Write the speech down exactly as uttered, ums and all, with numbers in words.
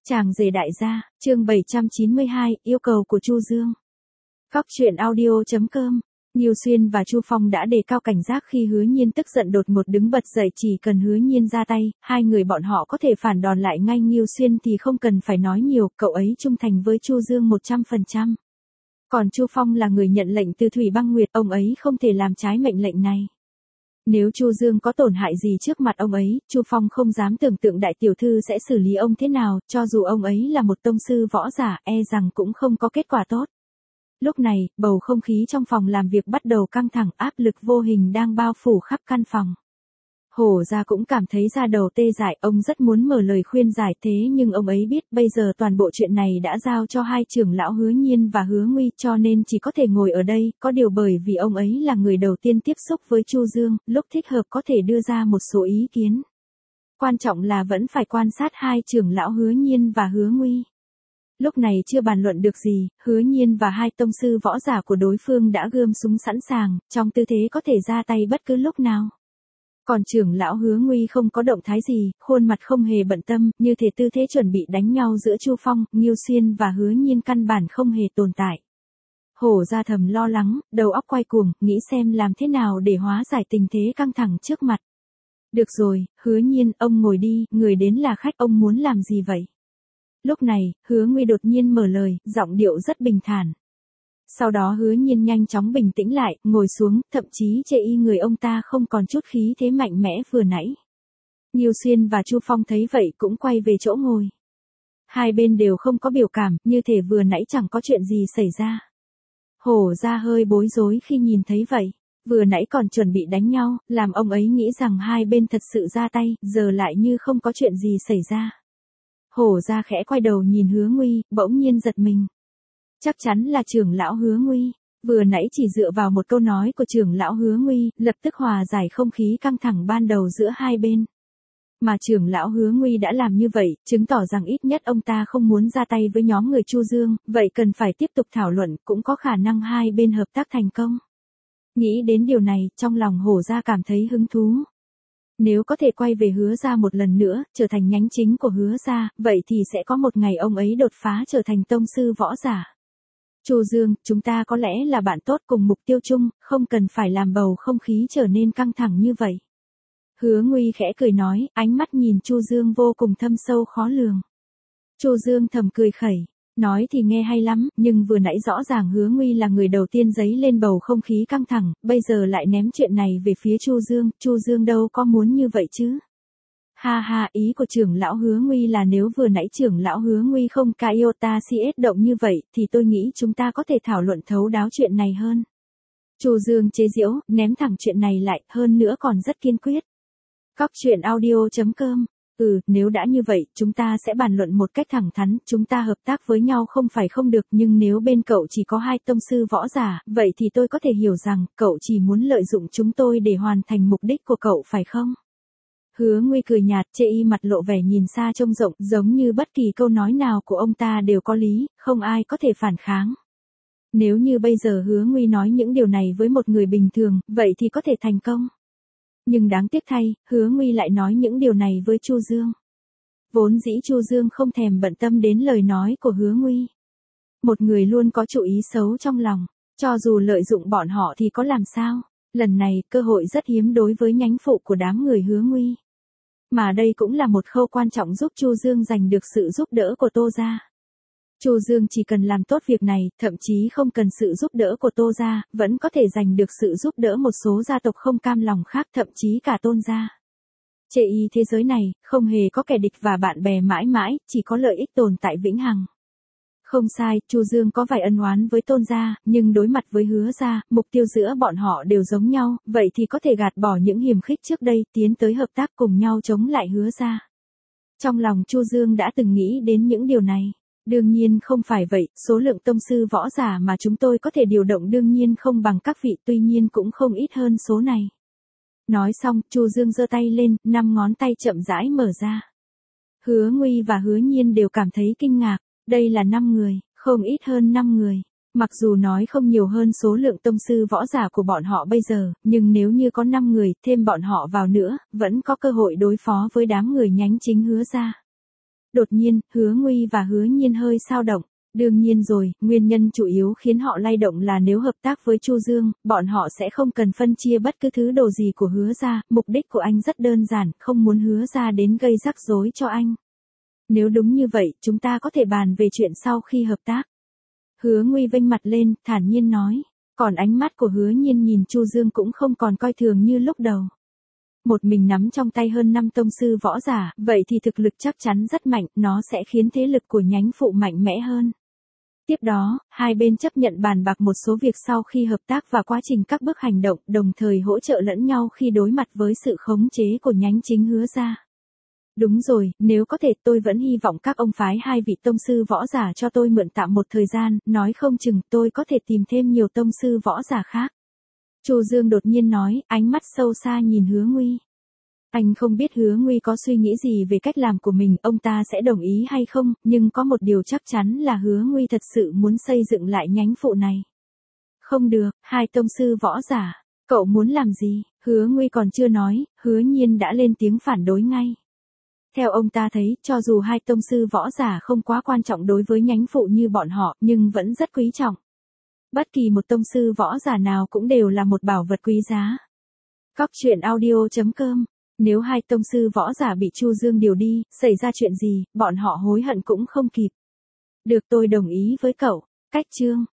Chàng rể đại gia, chương bảy trăm chín mươi hai, yêu cầu của Chu Dương. Cóc truyện audio chấm com. Nhiêu Xuyên và Chu Phong đã đề cao cảnh giác khi Hứa Nhiên tức giận đột ngột đứng bật dậy, chỉ cần Hứa Nhiên ra tay, hai người bọn họ có thể phản đòn lại ngay. Nhiêu Xuyên thì không cần phải nói nhiều, cậu ấy trung thành với Chu Dương một trăm phần trăm. Còn Chu Phong là người nhận lệnh từ Thủy Băng Nguyệt, ông ấy không thể làm trái mệnh lệnh này. Nếu Chu Dương có tổn hại gì trước mặt ông ấy, Chu Phong không dám tưởng tượng đại tiểu thư sẽ xử lý ông thế nào, cho dù ông ấy là một tông sư võ giả, e rằng cũng không có kết quả tốt. Lúc này, bầu không khí trong phòng làm việc bắt đầu căng thẳng, áp lực vô hình đang bao phủ khắp căn phòng. Hổ Gia cũng cảm thấy da đầu tê dại, ông rất muốn mở lời khuyên giải, thế nhưng ông ấy biết bây giờ toàn bộ chuyện này đã giao cho hai trưởng lão Hứa Nhiên và Hứa Nguy, cho nên chỉ có thể ngồi ở đây. Có điều bởi vì ông ấy là người đầu tiên tiếp xúc với Chu Dương, lúc thích hợp có thể đưa ra một số ý kiến. Quan trọng là vẫn phải quan sát hai trưởng lão Hứa Nhiên và Hứa Nguy. Lúc này chưa bàn luận được gì, Hứa Nhiên và hai tông sư võ giả của đối phương đã gươm súng sẵn sàng, trong tư thế có thể ra tay bất cứ lúc nào. Còn trưởng lão Hứa Nguy không có động thái gì, khuôn mặt không hề bận tâm, như thể tư thế chuẩn bị đánh nhau giữa Chu Phong, Nhiêu Xuyên và Hứa Nhiên căn bản không hề tồn tại. Hổ Gia thầm lo lắng, đầu óc quay cuồng, nghĩ xem làm thế nào để hóa giải tình thế căng thẳng trước mặt. Được rồi, Hứa Nhiên, ông ngồi đi, người đến là khách, ông muốn làm gì vậy? Lúc này, Hứa Nguy đột nhiên mở lời, giọng điệu rất bình thản. Sau đó Hứa Nhiên nhanh chóng bình tĩnh lại, ngồi xuống, thậm chí chê y người ông ta không còn chút khí thế mạnh mẽ vừa nãy. Nhiêu Xuyên và Chu Phong thấy vậy cũng quay về chỗ ngồi. Hai bên đều không có biểu cảm, như thể vừa nãy chẳng có chuyện gì xảy ra. Hổ Gia hơi bối rối khi nhìn thấy vậy. Vừa nãy còn chuẩn bị đánh nhau, làm ông ấy nghĩ rằng hai bên thật sự ra tay, giờ lại như không có chuyện gì xảy ra. Hổ Gia khẽ quay đầu nhìn Hứa Nguy, bỗng nhiên giật mình. Chắc chắn là trưởng lão Hứa Nguy, vừa nãy chỉ dựa vào một câu nói của trưởng lão Hứa Nguy, lập tức hòa giải không khí căng thẳng ban đầu giữa hai bên. Mà trưởng lão Hứa Nguy đã làm như vậy, chứng tỏ rằng ít nhất ông ta không muốn ra tay với nhóm người Chu Dương, vậy cần phải tiếp tục thảo luận, cũng có khả năng hai bên hợp tác thành công. Nghĩ đến điều này, trong lòng Hổ Gia cảm thấy hứng thú. Nếu có thể quay về Hứa Gia một lần nữa, trở thành nhánh chính của Hứa Gia, vậy thì sẽ có một ngày ông ấy đột phá trở thành tông sư võ giả. Chu Dương, chúng ta có lẽ là bạn tốt cùng mục tiêu chung, không cần phải làm bầu không khí trở nên căng thẳng như vậy. Hứa Nguy khẽ cười nói, ánh mắt nhìn Chu Dương vô cùng thâm sâu khó lường. Chu Dương thầm cười khẩy. Nói thì nghe hay lắm, nhưng vừa nãy rõ ràng Hứa Nguy là người đầu tiên giấy lên bầu không khí căng thẳng, bây giờ lại ném chuyện này về phía Chu Dương, Chu Dương đâu có muốn như vậy chứ. Ha ha, ý của trưởng lão Hứa Nguy là nếu vừa nãy trưởng lão Hứa Nguy không ca iota cs động như vậy, thì tôi nghĩ chúng ta có thể thảo luận thấu đáo chuyện này hơn. Chu Dương chế giễu, ném thẳng chuyện này lại, hơn nữa còn rất kiên quyết. Cóc truyện audio chấm com. Ừ, nếu đã như vậy, chúng ta sẽ bàn luận một cách thẳng thắn, chúng ta hợp tác với nhau không phải không được, nhưng nếu bên cậu chỉ có hai tông sư võ giả, vậy thì tôi có thể hiểu rằng, cậu chỉ muốn lợi dụng chúng tôi để hoàn thành mục đích của cậu phải không? Hứa Nguy cười nhạt, chê y mặt lộ vẻ nhìn xa trông rộng, giống như bất kỳ câu nói nào của ông ta đều có lý, không ai có thể phản kháng. Nếu như bây giờ Hứa Nguy nói những điều này với một người bình thường, vậy thì có thể thành công. Nhưng đáng tiếc thay, Hứa Nguy lại nói những điều này với Chu Dương. Vốn dĩ Chu Dương không thèm bận tâm đến lời nói của Hứa Nguy. Một người luôn có chủ ý xấu trong lòng, cho dù lợi dụng bọn họ thì có làm sao. Lần này, cơ hội rất hiếm đối với nhánh phụ của đám người Hứa Nguy. Mà đây cũng là một khâu quan trọng giúp Chu Dương giành được sự giúp đỡ của Tô Gia. Chu Dương chỉ cần làm tốt việc này, thậm chí không cần sự giúp đỡ của Tô Gia, vẫn có thể giành được sự giúp đỡ một số gia tộc không cam lòng khác, thậm chí cả Tôn Gia. Chê y thế giới này, không hề có kẻ địch và bạn bè mãi mãi, chỉ có lợi ích tồn tại vĩnh hằng. Không sai, Chu Dương có vài ân oán với Tôn Gia, nhưng đối mặt với Hứa Gia, mục tiêu giữa bọn họ đều giống nhau, vậy thì có thể gạt bỏ những hiềm khích trước đây, tiến tới hợp tác cùng nhau chống lại Hứa Gia. Trong lòng Chu Dương đã từng nghĩ đến những điều này. Đương nhiên không phải vậy, số lượng tông sư võ giả mà chúng tôi có thể điều động đương nhiên không bằng các vị, tuy nhiên cũng không ít hơn số này. Nói xong, Chu Dương giơ tay lên, năm ngón tay chậm rãi mở ra. Hứa Nguy và Hứa Nhiên đều cảm thấy kinh ngạc, đây là năm người, không ít hơn năm người. Mặc dù nói không nhiều hơn số lượng tông sư võ giả của bọn họ bây giờ, nhưng nếu như có năm người, thêm bọn họ vào nữa, vẫn có cơ hội đối phó với đám người nhánh chính Hứa Gia. Đột nhiên, Hứa Nguy và Hứa Nhiên hơi xao động. Đương nhiên rồi, nguyên nhân chủ yếu khiến họ lay động là nếu hợp tác với Chu Dương, bọn họ sẽ không cần phân chia bất cứ thứ đồ gì của Hứa gia, mục đích của anh rất đơn giản, không muốn Hứa gia đến gây rắc rối cho anh. Nếu đúng như vậy, chúng ta có thể bàn về chuyện sau khi hợp tác. Hứa Nguy vênh mặt lên, thản nhiên nói, còn ánh mắt của Hứa Nhiên nhìn Chu Dương cũng không còn coi thường như lúc đầu. Một mình nắm trong tay hơn năm tông sư võ giả, vậy thì thực lực chắc chắn rất mạnh, nó sẽ khiến thế lực của nhánh phụ mạnh mẽ hơn. Tiếp đó, hai bên chấp nhận bàn bạc một số việc sau khi hợp tác và quá trình các bước hành động, đồng thời hỗ trợ lẫn nhau khi đối mặt với sự khống chế của nhánh chính Hứa gia. Đúng rồi, nếu có thể tôi vẫn hy vọng các ông phái hai vị tông sư võ giả cho tôi mượn tạm một thời gian, nói không chừng tôi có thể tìm thêm nhiều tông sư võ giả khác. Chu Dương đột nhiên nói, ánh mắt sâu xa nhìn Hứa Nguy. Anh không biết Hứa Nguy có suy nghĩ gì về cách làm của mình, ông ta sẽ đồng ý hay không, nhưng có một điều chắc chắn là Hứa Nguy thật sự muốn xây dựng lại nhánh phụ này. Không được, hai tông sư võ giả, cậu muốn làm gì? Hứa Nguy còn chưa nói, Hứa Nhiên đã lên tiếng phản đối ngay. Theo ông ta thấy, cho dù hai tông sư võ giả không quá quan trọng đối với nhánh phụ như bọn họ, nhưng vẫn rất quý trọng. Bất kỳ một tông sư võ giả nào cũng đều là một bảo vật quý giá. Cóc truyện audio chấm com. Nếu hai tông sư võ giả bị Chu Dương điều đi, xảy ra chuyện gì, bọn họ hối hận cũng không kịp. Được, tôi đồng ý với cậu. Cách chương